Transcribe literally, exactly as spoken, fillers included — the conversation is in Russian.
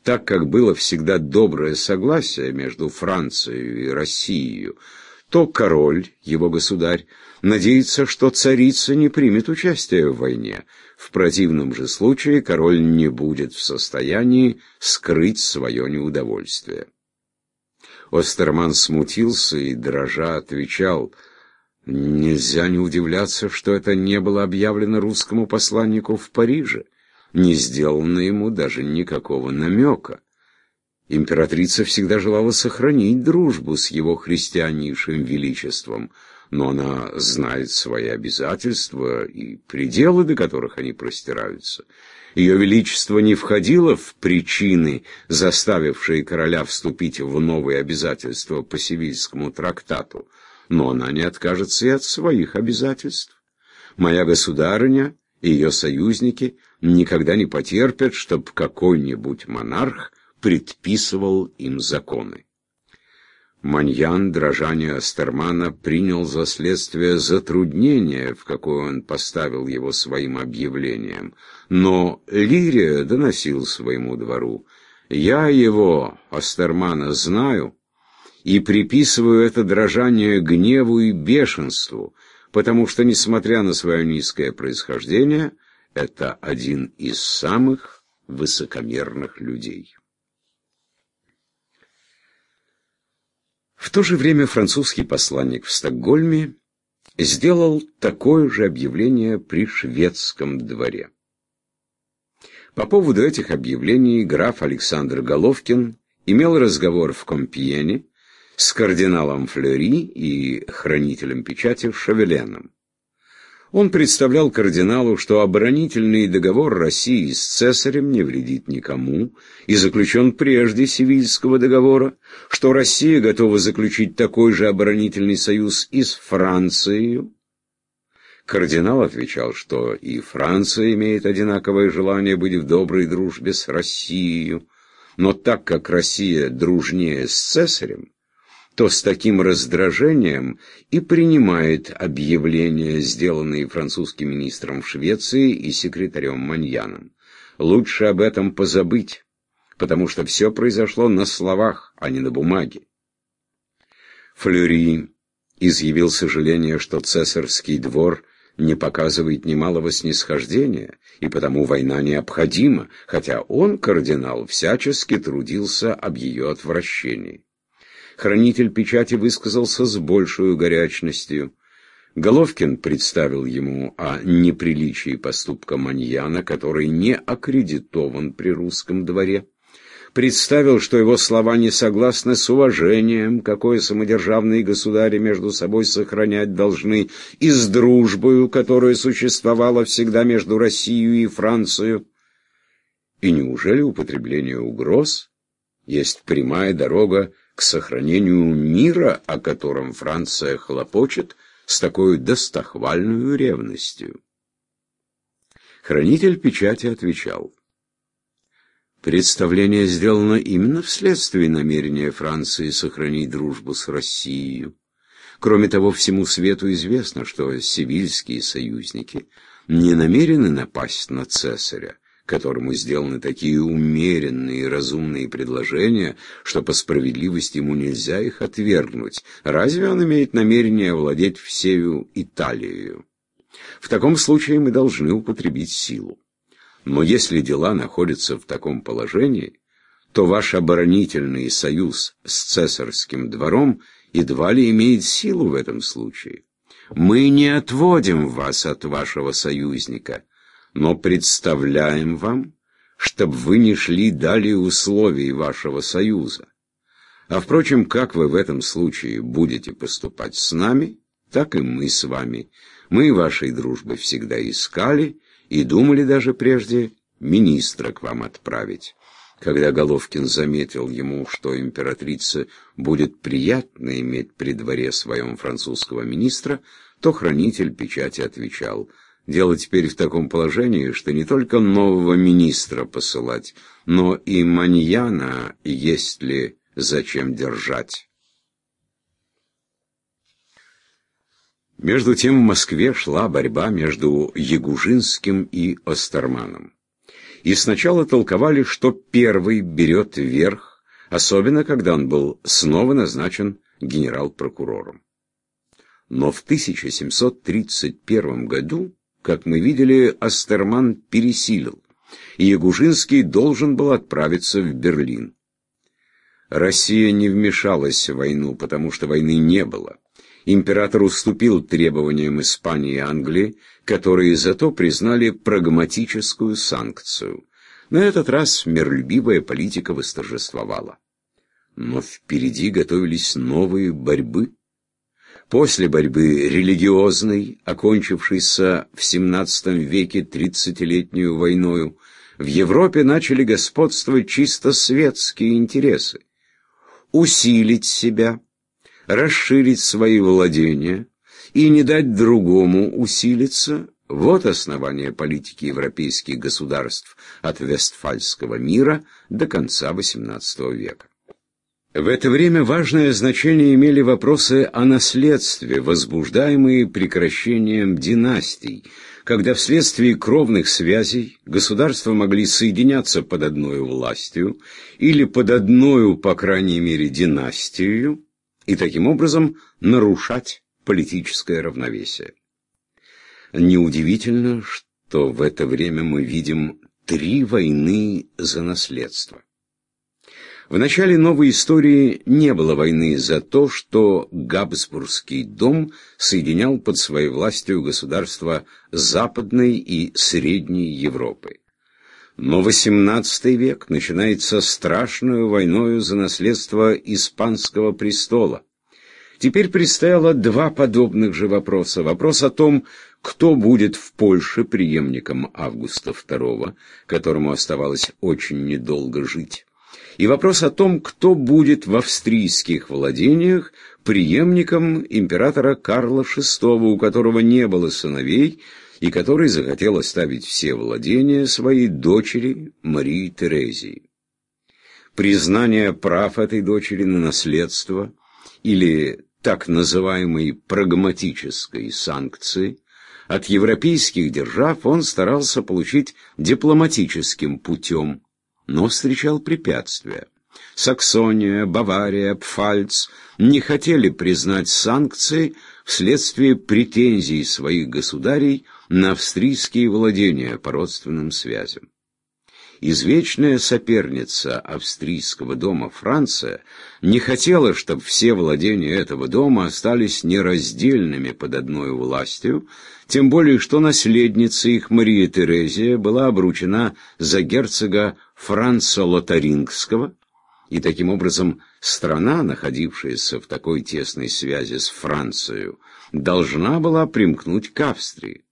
Так как было всегда доброе согласие между Францией и Россией, то король, его государь, надеется, что царица не примет участие в войне. В противном же случае король не будет в состоянии скрыть свое неудовольствие. Остерман смутился и, дрожа, отвечал: «Нельзя не удивляться, что это не было объявлено русскому посланнику в Париже. Не сделано ему даже никакого намека. Императрица всегда желала сохранить дружбу с его христианнейшим величеством, но она знает свои обязательства и пределы, до которых они простираются. Ее величество не входило в причины, заставившие короля вступить в новые обязательства по Севильскому трактату, но она не откажется и от своих обязательств. Моя государыня и ее союзники никогда не потерпят, чтобы какой-нибудь монарх предписывал им законы». Маньян, дрожание Остермана, принял за следствие затруднение, в какое он поставил его своим объявлением. Но Лирия доносил своему двору: «Я его, Остермана, знаю и приписываю это дрожание гневу и бешенству, потому что, несмотря на свое низкое происхождение, это один из самых высокомерных людей». В то же время французский посланник в Стокгольме сделал такое же объявление при шведском дворе. По поводу этих объявлений граф Александр Головкин имел разговор в Компьене с кардиналом Флeury и хранителем печати Шавеленом. Он представлял кардиналу, что оборонительный договор России с цесарем не вредит никому и заключен прежде Севильского договора, что Россия готова заключить такой же оборонительный союз и с Францией. Кардинал отвечал, что и Франция имеет одинаковое желание быть в доброй дружбе с Россией, но так как Россия дружнее с цесарем, то с таким раздражением и принимает объявления, сделанные французским министром в Швеции и секретарем Маньяном. Лучше об этом позабыть, потому что все произошло на словах, а не на бумаге. Флeury изъявил сожаление, что цесарский двор не показывает немалого снисхождения, и потому война необходима, хотя он, кардинал, всячески трудился об ее отвращении. Хранитель печати высказался с большей горячностью. Головкин представил ему о неприличии поступка Маньяна, который не аккредитован при русском дворе. Представил, что его слова не согласны с уважением, какое самодержавные государи между собой сохранять должны, и с дружбою, которая существовала всегда между Россией и Францией. И неужели употребление угроз есть прямая дорога к сохранению мира, о котором Франция хлопочет с такой достохвальной ревностью? Хранитель печати отвечал: представление сделано именно вследствие намерения Франции сохранить дружбу с Россией. Кроме того, всему свету известно, что севильские союзники не намерены напасть на цесаря, которому сделаны такие умеренные и разумные предложения, что по справедливости ему нельзя их отвергнуть. Разве он имеет намерение овладеть всею Италией? В таком случае мы должны употребить силу. Но если дела находятся в таком положении, то ваш оборонительный союз с цесарским двором едва ли имеет силу в этом случае. Мы не отводим вас от вашего союзника, но представляем вам, чтобы вы не шли далее условий вашего союза. А впрочем, как вы в этом случае будете поступать с нами, так и мы с вами. Мы вашей дружбы всегда искали и думали даже прежде министра к вам отправить. Когда Головкин заметил ему, что императрице будет приятно иметь при дворе своем французского министра, то хранитель печати отвечал: дело теперь в таком положении, что не только нового министра посылать, но и Маньяна есть ли зачем держать. Между тем в Москве шла борьба между Ягужинским и Остерманом. и сначала толковали, что первый берет верх, особенно когда он был снова назначен генерал-прокурором. Но в тысяча семьсот тридцать первом году, как мы видели, Остерман пересилил, и Ягужинский должен был отправиться в Берлин. Россия не вмешалась в войну, потому что войны не было. Император уступил требованиям Испании и Англии, которые зато признали прагматическую санкцию. На этот раз миролюбивая политика восторжествовала. Но впереди готовились новые борьбы. После борьбы религиозной, окончившейся в семнадцатом веке тридцатилетнюю войною, в Европе начали господствовать чисто светские интересы. Усилить себя, расширить свои владения и не дать другому усилиться – вот основание политики европейских государств от Вестфальского мира до конца восемнадцатого века. В это время важное значение имели вопросы о наследстве, возбуждаемые прекращением династий, когда вследствие кровных связей государства могли соединяться под одной властью или под одной, по крайней мере, династией, и таким образом нарушать политическое равновесие. Неудивительно, что в это время мы видим три войны за наследство. В начале новой истории не было войны за то, что Габсбургский дом соединял под своей властью государства Западной и Средней Европы. Но восемнадцатый век начинается страшную войною за наследство испанского престола. Теперь предстояло два подобных же вопроса. Вопрос о том, кто будет в Польше преемником Августа второго, которому оставалось очень недолго жить, и вопрос о том, кто будет в австрийских владениях преемником императора Карла шестого, у которого не было сыновей, и который захотел оставить все владения своей дочери Марии Терезии. Признание прав этой дочери на наследство или так называемой прагматической санкции от европейских держав он старался получить дипломатическим путем, но встречал препятствия. Саксония, Бавария, Пфальц не хотели признать санкции вследствие претензий своих государей на австрийские владения по родственным связям. Извечная соперница австрийского дома Франция не хотела, чтобы все владения этого дома остались нераздельными под одной властью, тем более что наследница их Мария Терезия была обручена за герцога Франца Лотарингского, и таким образом страна, находившаяся в такой тесной связи с Францией, должна была примкнуть к Австрии.